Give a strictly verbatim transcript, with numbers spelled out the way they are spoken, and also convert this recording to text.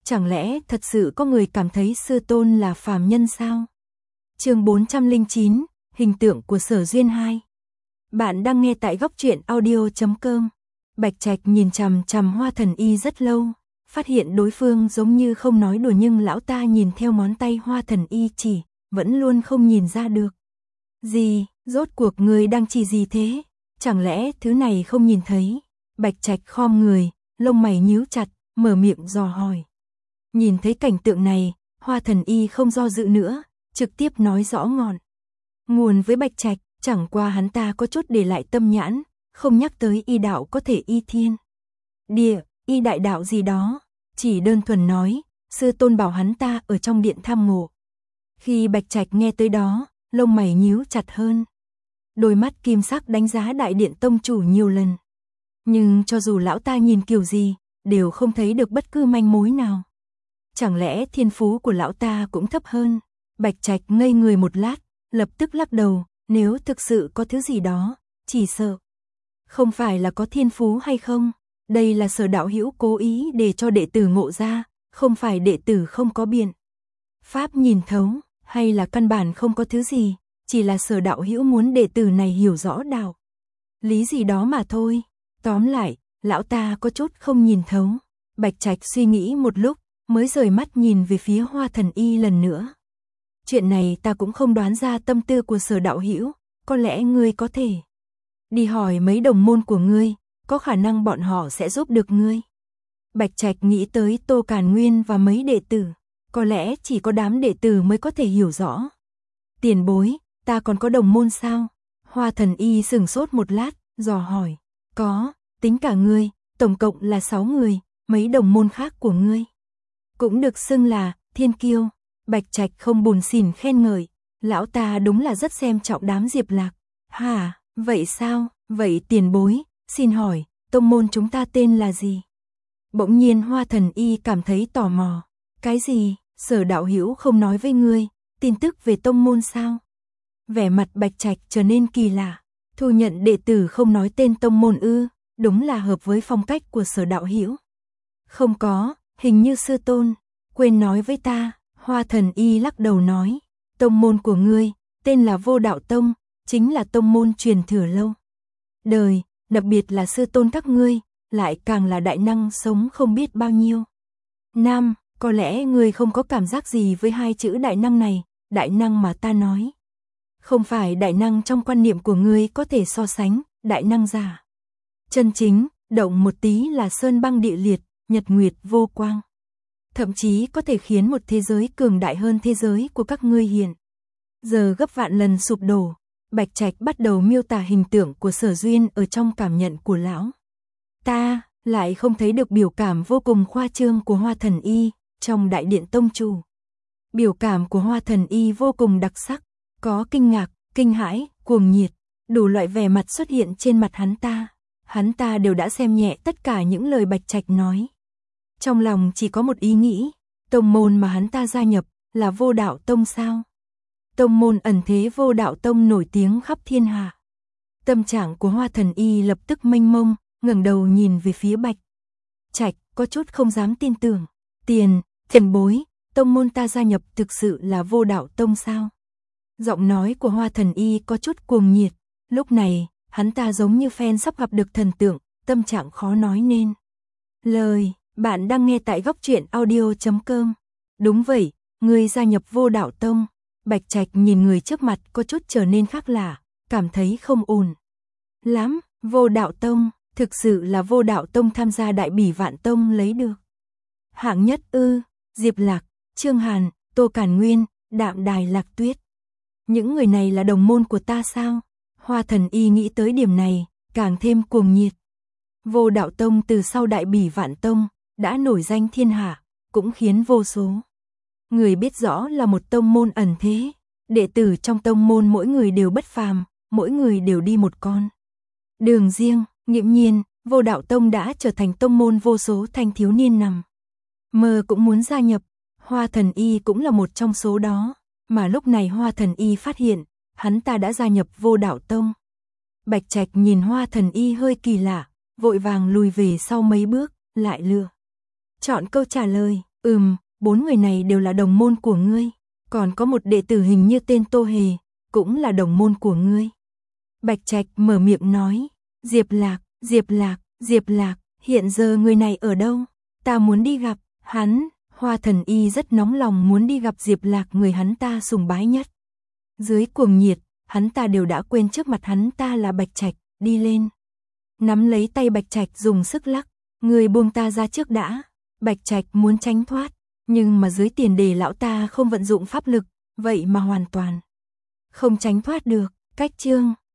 Chẳng lẽ thật sự có người cảm thấy sư tôn là phàm nhân sao? Chương bốn trăm lẻ chín, hình tượng của Sở Duyên hai. Bạn đang nghe tại góc truyện audio chấm com. Bạch Trạch nhìn chằm chằm Hoa Thần Y rất lâu, phát hiện đối phương giống như không nói đùa, nhưng lão ta nhìn theo ngón tay Hoa Thần Y chỉ, vẫn luôn không nhìn ra được. Gì, rốt cuộc người đang chỉ gì thế? Chẳng lẽ thứ này không nhìn thấy? Bạch Trạch khom người, lông mày nhíu chặt, mở miệng dò hỏi. Nhìn thấy cảnh tượng này, Hoa Thần Y không do dự nữa, trực tiếp nói rõ ngọn nguồn với Bạch Trạch, chẳng qua hắn ta có chút để lại tâm nhãn, không nhắc tới y đạo có thể y thiên địa, y đại đạo gì đó, chỉ đơn thuần nói, sư tôn bảo hắn ta ở trong điện tham ngộ. Khi Bạch Trạch nghe tới đó, lông mày nhíu chặt hơn. Đôi mắt kim sắc đánh giá đại điện tông chủ nhiều lần. Nhưng cho dù lão ta nhìn kiểu gì, đều không thấy được bất cứ manh mối nào. Chẳng lẽ thiên phú của lão ta cũng thấp hơn? Bạch Trạch ngây người một lát, lập tức lắc đầu, nếu thực sự có thứ gì đó, chỉ sợ không phải là có thiên phú hay không, đây là Sở đạo hữu cố ý để cho đệ tử ngộ ra, không phải đệ tử không có biện pháp nhìn thấu, hay là căn bản không có thứ gì, chỉ là Sở đạo hữu muốn đệ tử này hiểu rõ đạo lý gì đó mà thôi. Tóm lại, lão ta có chút không nhìn thấu. Bạch Trạch suy nghĩ một lúc, mới rời mắt nhìn về phía Hoa Thần Y lần nữa. Chuyện này ta cũng không đoán ra tâm tư của Sở đạo hữu, có lẽ ngươi có thể đi hỏi mấy đồng môn của ngươi, có khả năng bọn họ sẽ giúp được ngươi. Bạch Trạch nghĩ tới Tô Càn Nguyên và mấy đệ tử, có lẽ chỉ có đám đệ tử mới có thể hiểu rõ. Tiền bối, ta còn có đồng môn sao? Hoa Thần Y sững sốt một lát, dò hỏi. Có, tính cả ngươi, tổng cộng là sáu người, mấy đồng môn khác của ngươi cũng được xưng là thiên kiêu. Bạch Trạch không buồn xỉn khen ngợi, lão ta đúng là rất xem trọng đám Diệp Lạc. Hả, vậy sao? Vậy tiền bối, xin hỏi, tông môn chúng ta tên là gì? Bỗng nhiên Hoa Thần Y cảm thấy tò mò. Cái gì? Sở đạo hữu không nói với ngươi tin tức về tông môn sao? Vẻ mặt Bạch Trạch trở nên kỳ lạ. Thu nhận đệ tử không nói tên tông môn ư? Đúng là hợp với phong cách của Sở đạo hữu. Không có, hình như sư tôn quên nói với ta. Hoa Thần Y lắc đầu nói, tông môn của ngươi tên là Vô Đạo Tông, chính là tông môn truyền thừa lâu đời, đặc biệt là sư tôn các ngươi, lại càng là đại năng sống không biết bao nhiêu năm. Có lẽ ngươi không có cảm giác gì với hai chữ đại năng này. Đại năng mà ta nói, không phải đại năng trong quan niệm của ngươi có thể so sánh. Đại năng giả chân chính, động một tí là sơn băng địa liệt, nhật nguyệt vô quang, thậm chí có thể khiến một thế giới cường đại hơn thế giới của các ngươi hiện giờ gấp vạn lần sụp đổ. Bạch Trạch bắt đầu miêu tả hình tượng của Sở Duyên ở trong cảm nhận của lão ta, lại không thấy được biểu cảm vô cùng khoa trương của Hoa Thần Y. Trong đại điện tông chủ, biểu cảm của Hoa Thần Y vô cùng đặc sắc, có kinh ngạc, kinh hãi, cuồng nhiệt, đủ loại vẻ mặt xuất hiện trên mặt hắn ta. Hắn ta đều đã xem nhẹ tất cả những lời Bạch Trạch nói. Trong lòng chỉ có một ý nghĩ, tông môn mà hắn ta gia nhập là Vô Đạo Tông sao? Tông môn ẩn thế Vô Đạo Tông nổi tiếng khắp thiên hạ. Tâm trạng của Hoa Thần Y lập tức mênh mông, ngẩng đầu nhìn về phía Bạch Trạch, có chút không dám tin tưởng. Tiền, tiền bối, tông môn ta gia nhập thực sự là Vô Đạo Tông sao? Giọng nói của Hoa Thần Y có chút cuồng nhiệt. Lúc này, hắn ta giống như fan sắp gặp được thần tượng, tâm trạng khó nói nên lời. Bạn đang nghe tại góc truyện audio chấm com. Đúng vậy, ngươi gia nhập Vô Đạo Tông. Bạch Trạch nhìn người trước mặt có chút trở nên khác lạ, cảm thấy không ổn lắm. Vô Đạo Tông, thực sự là Vô Đạo Tông tham gia Đại Bỉ Vạn Tông lấy được hạng nhất ư? Diệp Lạc, Trương Hàn, Tô Càn Nguyên, Đạm Đài Lạc Tuyết, những người này là đồng môn của ta sao? Hoa Thần Y nghĩ tới điểm này, càng thêm cuồng nhiệt. Vô Đạo Tông từ sau Đại Bỉ Vạn Tông đã nổi danh thiên hạ, cũng khiến vô số người biết rõ là một tông môn ẩn thế. Đệ tử trong tông môn mỗi người đều bất phàm, mỗi người đều đi một con đường riêng. Nghiễm nhiên, Vô Đạo Tông đã trở thành tông môn vô số thanh thiếu niên nằm mơ cũng muốn gia nhập. Hoa Thần Y cũng là một trong số đó, mà lúc này Hoa Thần Y phát hiện, hắn ta đã gia nhập Vô Đạo Tông. Bạch Trạch nhìn Hoa Thần Y hơi kỳ lạ, vội vàng lùi về sau mấy bước, lại lựa chọn câu trả lời, Ừm, bốn người này đều là đồng môn của ngươi, còn có một đệ tử hình như tên Tô Hề, cũng là đồng môn của ngươi. Bạch Trạch mở miệng nói, Diệp Lạc, Diệp Lạc, Diệp Lạc, hiện giờ người này ở đâu? Ta muốn đi gặp, hắn, Hoa Thần Y rất nóng lòng muốn đi gặp Diệp Lạc, người hắn ta sùng bái nhất. Dưới cuồng nhiệt, hắn ta đều đã quên trước mặt hắn ta là Bạch Trạch, đi lên. Nắm lấy tay Bạch Trạch dùng sức lắc, người buông ta ra trước đã. Bạch Trạch muốn tránh thoát, nhưng mà dưới tiền đề lão ta không vận dụng pháp lực, vậy mà hoàn toàn không tránh thoát được. Cách chương